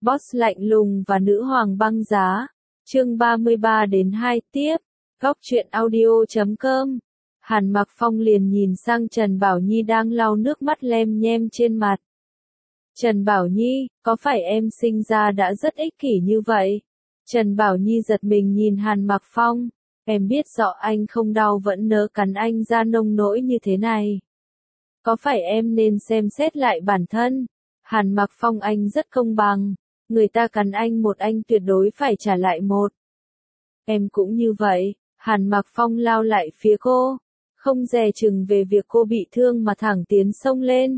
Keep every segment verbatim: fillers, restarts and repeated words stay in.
Boss lạnh lùng và nữ hoàng băng giá. Chương ba mươi ba đến hai tiếp. Góc truyện audio chấm com. Hàn Mặc Phong liền nhìn sang Trần Bảo Nhi đang lau nước mắt lem nhem trên mặt. Trần Bảo Nhi, có phải em sinh ra đã rất ích kỷ như vậy? Trần Bảo Nhi giật mình nhìn Hàn Mặc Phong. Em biết rõ anh không đau vẫn nỡ cắn anh ra nông nỗi như thế này. Có phải em nên xem xét lại bản thân? Hàn Mặc Phong, anh rất công bằng. Người ta cắn anh một anh tuyệt đối phải trả lại một. Em cũng như vậy. Hàn Mặc Phong lao lại phía cô. Không dè chừng về việc cô bị thương mà thẳng tiến xông lên.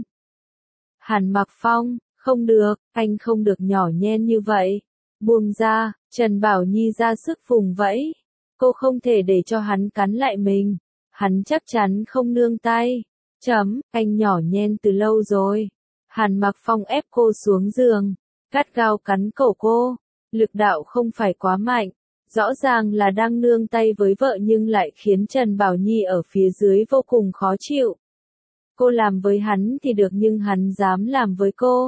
Hàn Mặc Phong, không được, anh không được nhỏ nhen như vậy. Buông ra, Trần Bảo Nhi ra sức vùng vẫy. Cô không thể để cho hắn cắn lại mình. Hắn chắc chắn không nương tay. Chấm, anh nhỏ nhen từ lâu rồi. Hàn Mặc Phong ép cô xuống giường. Gắt gao cắn cổ cô. Lực đạo không phải quá mạnh. Rõ ràng là đang nương tay với vợ nhưng lại khiến Trần Bảo Nhi ở phía dưới vô cùng khó chịu. Cô làm với hắn thì được nhưng hắn dám làm với cô.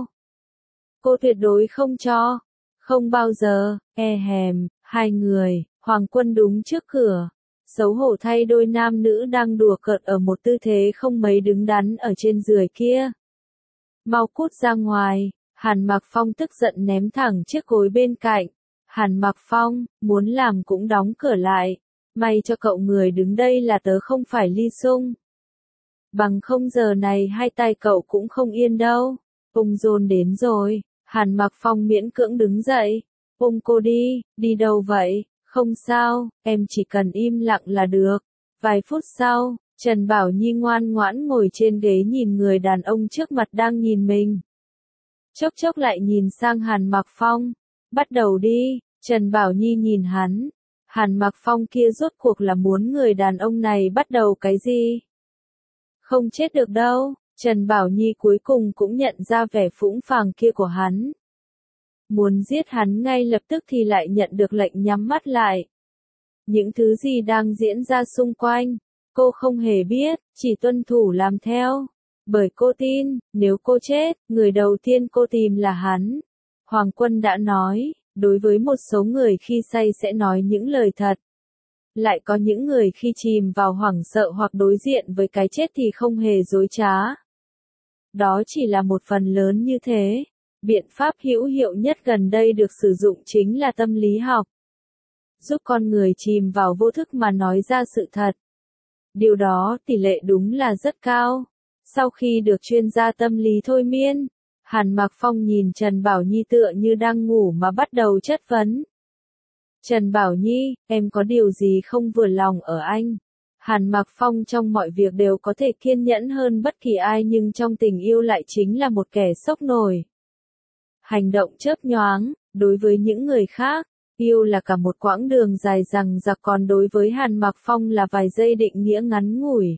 Cô tuyệt đối không cho. Không bao giờ, e hèm, hai người, Hoàng Quân đúng trước cửa. Xấu hổ thay đôi nam nữ đang đùa cợt ở một tư thế không mấy đứng đắn ở trên giường kia. Mau cút ra ngoài, Hàn Mặc Phong tức giận ném thẳng chiếc gối bên cạnh. Hàn Mặc Phong, muốn làm cũng đóng cửa lại. May cho cậu người đứng đây là tớ không phải Ly Sung. Bằng không giờ này hai tay cậu cũng không yên đâu. Ung Dôn đến rồi. Hàn Mặc Phong miễn cưỡng đứng dậy. Ung cô đi, đi đâu vậy? Không sao, em chỉ cần im lặng là được. Vài phút sau, Trần Bảo Nhi ngoan ngoãn ngồi trên ghế nhìn người đàn ông trước mặt đang nhìn mình. Chốc chốc lại nhìn sang Hàn Mặc Phong. Bắt đầu đi, Trần Bảo Nhi nhìn hắn. Hàn Mặc Phong kia rốt cuộc là muốn người đàn ông này bắt đầu cái gì? Không chết được đâu, Trần Bảo Nhi cuối cùng cũng nhận ra vẻ phũng phàng kia của hắn. Muốn giết hắn ngay lập tức thì lại nhận được lệnh nhắm mắt lại. Những thứ gì đang diễn ra xung quanh, cô không hề biết, chỉ tuân thủ làm theo. Bởi cô tin, nếu cô chết, người đầu tiên cô tìm là hắn. Hoàng Quân đã nói, đối với một số người khi say sẽ nói những lời thật. Lại có những người khi chìm vào hoảng sợ hoặc đối diện với cái chết thì không hề dối trá. Đó chỉ là một phần lớn như thế. Biện pháp hữu hiệu nhất gần đây được sử dụng chính là tâm lý học. Giúp con người chìm vào vô thức mà nói ra sự thật. Điều đó tỷ lệ đúng là rất cao. Sau khi được chuyên gia tâm lý thôi miên, Hàn Mặc Phong nhìn Trần Bảo Nhi tựa như đang ngủ mà bắt đầu chất vấn. Trần Bảo Nhi, em có điều gì không vừa lòng ở anh? Hàn Mặc Phong trong mọi việc đều có thể kiên nhẫn hơn bất kỳ ai nhưng trong tình yêu lại chính là một kẻ sốc nổi. Hành động chớp nhoáng, đối với những người khác, yêu là cả một quãng đường dài dằng dặc còn đối với Hàn Mặc Phong là vài giây định nghĩa ngắn ngủi.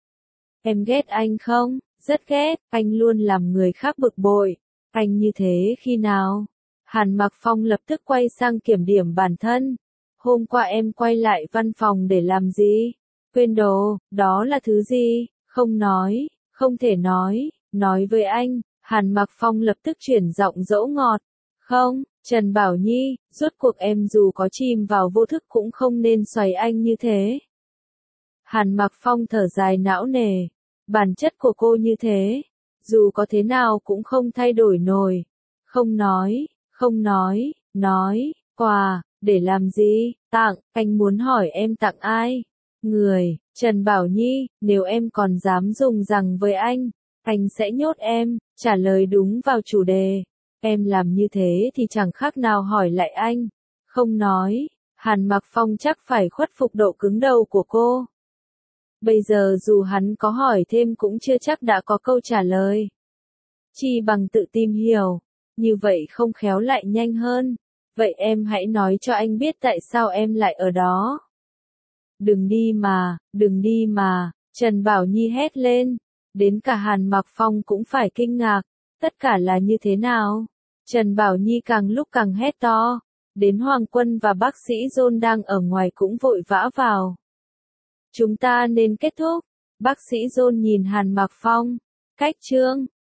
Em ghét anh không? Rất ghét, anh luôn làm người khác bực bội. Anh như thế khi nào? Hàn Mặc Phong lập tức quay sang kiểm điểm bản thân. Hôm qua em quay lại văn phòng để làm gì? Quên đồ, đó là thứ gì? Không nói, không thể nói, nói với anh. Hàn Mặc Phong lập tức chuyển giọng dỗ ngọt. Không, Trần Bảo Nhi, rốt cuộc em dù có chìm vào vô thức cũng không nên xoay anh như thế. Hàn Mặc Phong thở dài não nề. Bản chất của cô như thế, dù có thế nào cũng không thay đổi nổi. Không nói, không nói, nói, quà, để làm gì, tặng, anh muốn hỏi em tặng ai? Người, Trần Bảo Nhi, nếu em còn dám dùng rằng với anh, anh sẽ nhốt em, trả lời đúng vào chủ đề. Em làm như thế thì chẳng khác nào hỏi lại anh. Không nói, Hàn Mặc Phong chắc phải khuất phục độ cứng đầu của cô. Bây giờ dù hắn có hỏi thêm cũng chưa chắc đã có câu trả lời. Chi bằng tự tìm hiểu, như vậy không khéo lại nhanh hơn. Vậy em hãy nói cho anh biết tại sao em lại ở đó. Đừng đi mà, đừng đi mà, Trần Bảo Nhi hét lên. Đến cả Hàn Mặc Phong cũng phải kinh ngạc, tất cả là như thế nào? Trần Bảo Nhi càng lúc càng hét to. Đến Hoàng Quân và bác sĩ John đang ở ngoài cũng vội vã vào. Chúng ta nên kết thúc. Bác sĩ John nhìn Hàn Mặc Phong. Cách chương.